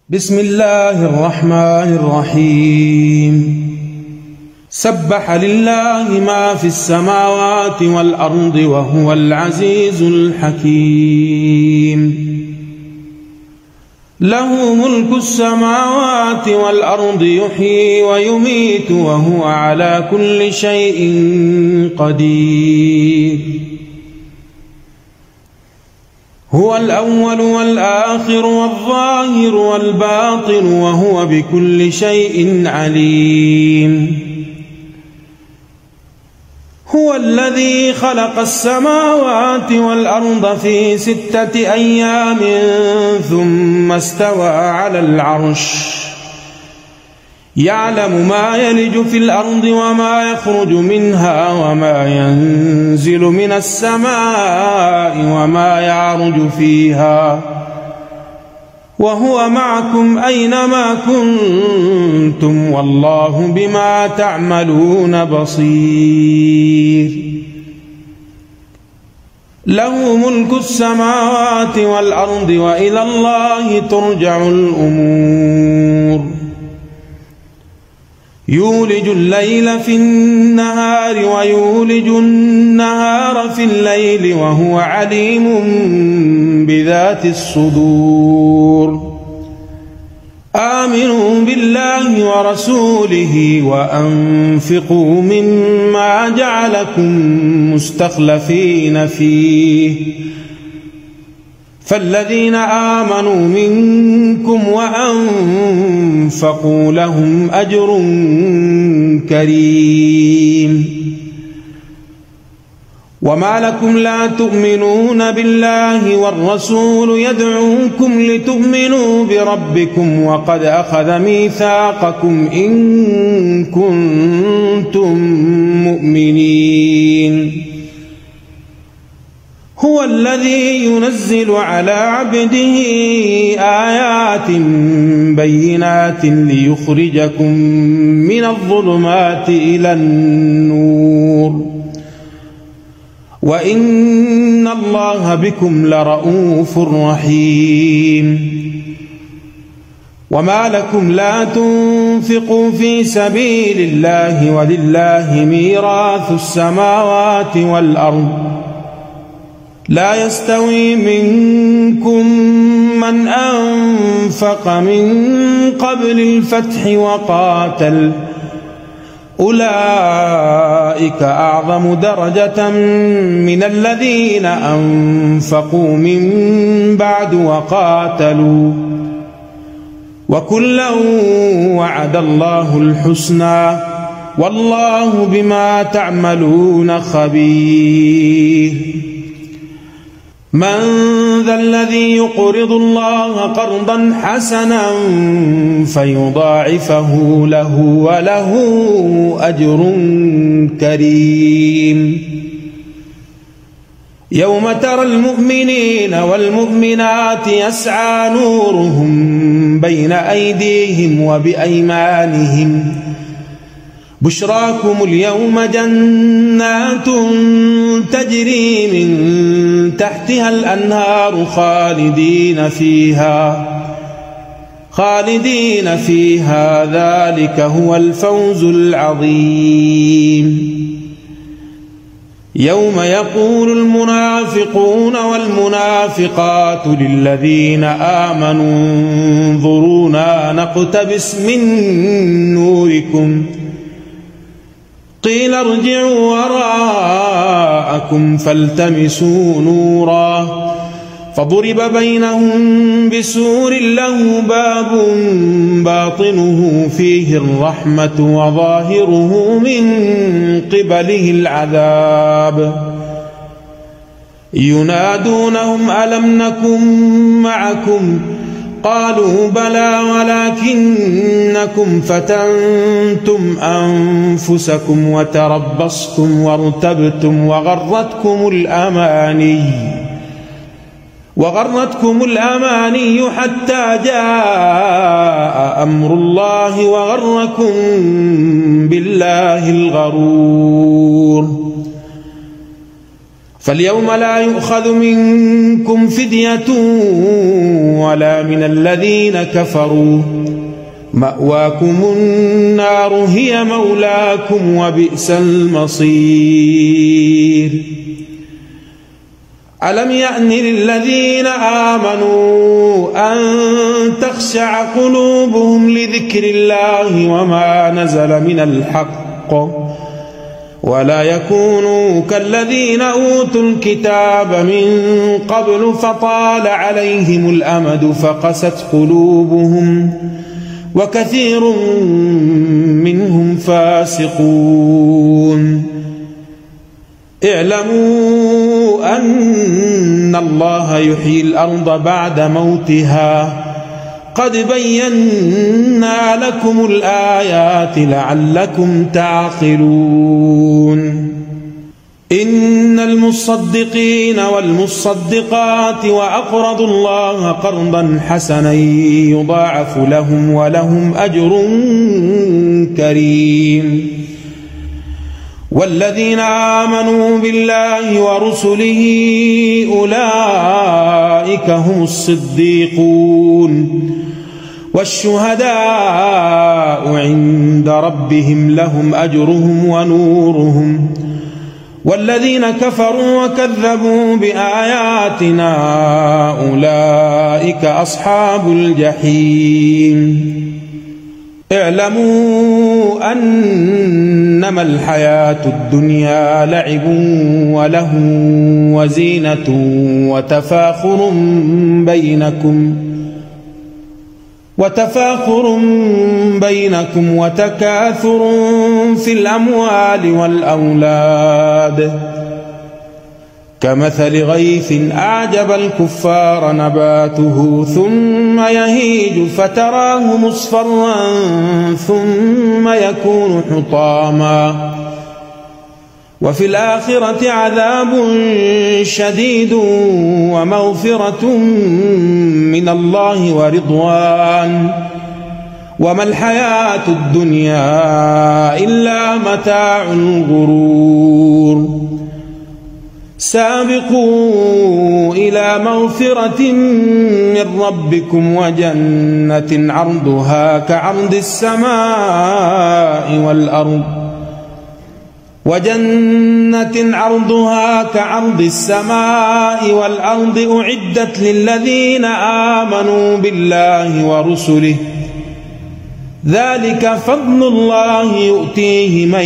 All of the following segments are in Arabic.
بسم الله الرحمن الرحيم. سبح لله ما في السماوات والأرض وهو العزيز الحكيم. له ملك السماوات والأرض يحيي ويميت وهو على كل شيء قدير. هو الأول والآخر والظاهر والباطن وهو بكل شيء عليم. هو الذي خلق السماوات والأرض في 6 أيام ثم استوى على العرش يعلم ما يلج في الأرض وما يخرج منها وما ينزل من السماء وما يعرج فيها وهو معكم أينما كنتم والله بما تعملون بصير. له ملك السماوات والأرض وإلى الله ترجع الأمور. يولج الليل في النهار ويولج النهار في الليل وهو عليم بذات الصدور. آمنوا بالله ورسوله وأنفقوا مما جعلكم مستخلفين فيه فالذين آمنوا منكم وأنفقوا لهم أجر كريم. وما لكم لا تؤمنون بالله والرسول يدعوكم لتؤمنوا بربكم وقد أخذ ميثاقكم إن كنتم مؤمنين. هو الذي ينزل على عبده آيات بينات ليخرجكم من الظلمات إلى النور وإن الله بكم لرؤوف رحيم. وما لكم لا تنفقوا في سبيل الله ولله ميراث السماوات والأرض لا يستوي منكم من أنفق من قبل الفتح وقاتل أولئك أعظم درجة من الذين أنفقوا من بعد وقاتلوا وكلا وعد الله الحسنى والله بما تعملون خبير. من ذا الذي يقرض الله قرضا حسنا فيضاعفه له وله أجر كريم. يوم ترى المؤمنين والمؤمنات يسعى نورهم بين أيديهم وبأيمانهم بشراكم اليوم جنات تجري من تحتها الأنهار خالدين فيها ذلك هو الفوز العظيم. يوم يقول المنافقون والمنافقات للذين آمنوا انظرونا نقتبس من نوركم قيل ارجعوا وراءكم فالتمسوا نورا فضرب بينهم بسور له باب باطنه فيه الرحمة وظاهره من قبله العذاب ينادونهم ألم نكن معكم قالوا بلى ولكنكم فتنتم أنفسكم وتربصتم وارتبتم وغرتكم الأماني حتى جاء أمر الله وغركم بالله الغرور. فاليوم لا يؤخذ منكم فدية ولا من الذين كفروا، مأواكم النار هي مولاكم وبئس المصير. ألم يأن للذين آمنوا أن تخشع قلوبهم لذكر الله وما نزل من الحق ولا يكونوا كالذين أوتوا الكتاب من قبل فطال عليهم الأمد فقست قلوبهم وكثير منهم فاسقون. اعلموا أن الله يحيي الأرض بعد موتها قد بينا لكم الآيات لعلكم تعقلون. إن المصدقين والمصدقات وأقرضوا الله قرضا حسنا يضاعف لهم ولهم أجر كريم. والذين آمنوا بالله ورسله أولئك هم الصديقون والشهداء عند ربهم لهم أجرهم ونورهم. والذين كفروا وكذبوا بآياتنا أولئك أصحاب الجحيم. اعلموا أنما الحياة الدنيا لعب وله وزينة وتفاخر بينكم وتكاثر في الأموال والأولاد كمثل غيث أعجب الكفار نباته ثم يهيج فتراه مصفرا ثم يكون حطاما وفي الآخرة عذاب شديد ومغفرة من الله ورضوان وما الحياة الدنيا إلا متاع الغرور. سابقوا إلى مغفرة من ربكم وجنة عرضها كعرض السماء والأرض أعدت للذين آمنوا بالله ورسله ذلك فضل الله يؤتيه من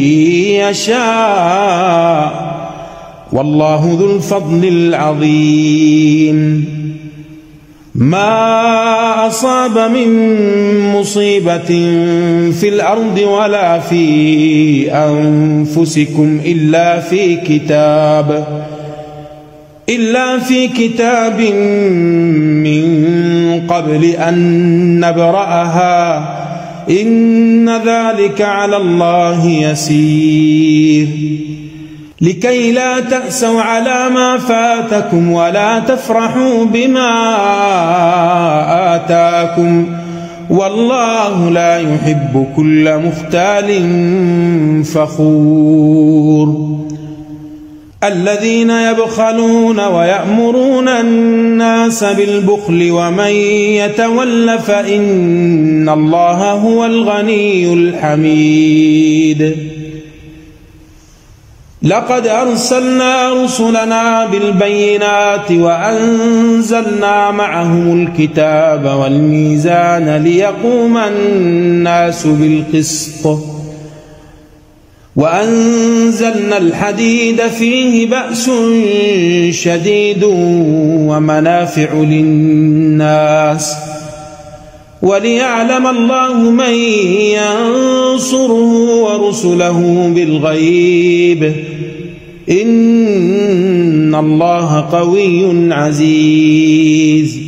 يشاء والله ذو الفضل العظيم. ما أصاب من مصيبة في الأرض ولا في أنفسكم إلا في كتاب من قبل أن نبرأها إن ذلك على الله يسير. لكي لا تأسوا على ما فاتكم ولا تفرحوا بما آتاكم والله لا يحب كل مختال فخور. الذين يبخلون ويأمرون الناس بالبخل ومن يتول فإن الله هو الغني الحميد. لقد أرسلنا رسلنا بالبينات وأنزلنا معهم الكتاب والميزان ليقوم الناس بالقسط وأنزلنا الحديد فيه بأس شديد ومنافع للناس وليعلم الله من ينصره ورسله بالغيب إن الله قوي عزيز.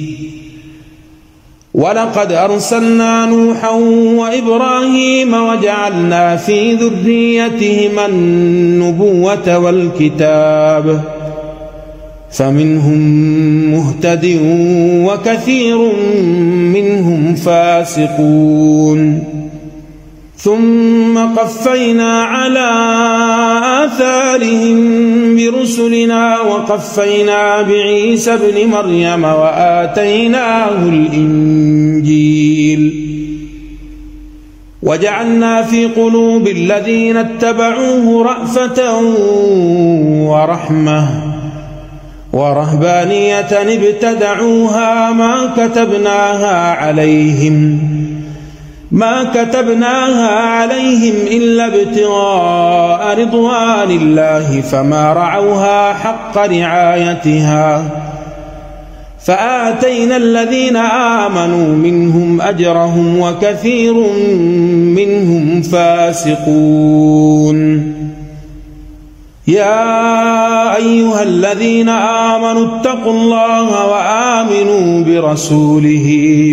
ولقد أرسلنا نوحا وإبراهيم وجعلنا في ذريتهما النبوة والكتاب فمنهم مهتد وكثير منهم فاسقون. ثم قفينا على آثارهم برسلنا وقفينا بعيسى ابن مريم وآتيناه الإنجيل وجعلنا في قلوب الذين اتبعوه رأفة ورحمة ورهبانية ابتدعوها ما كتبناها عليهم إلا ابتغاء رضوان الله فما رعوها حق رعايتها فآتينا الذين آمنوا منهم أجرهم وكثير منهم فاسقون. يا أيها الذين آمنوا اتقوا الله وآمنوا برسوله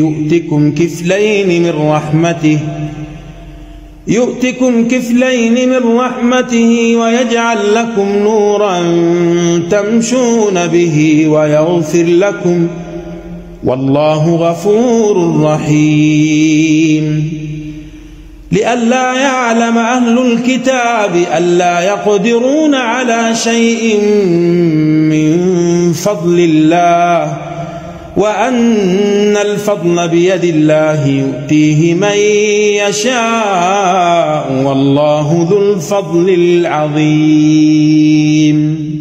يؤتكم كفلين من رحمته ويجعل لكم نورا تمشون به ويغفر لكم والله غفور رحيم. لئلا يعلم أهل الكتاب ألا يقدرون على شيء من فضل الله وأن الفضل بيد الله يؤتيه من يشاء والله ذو الفضل العظيم.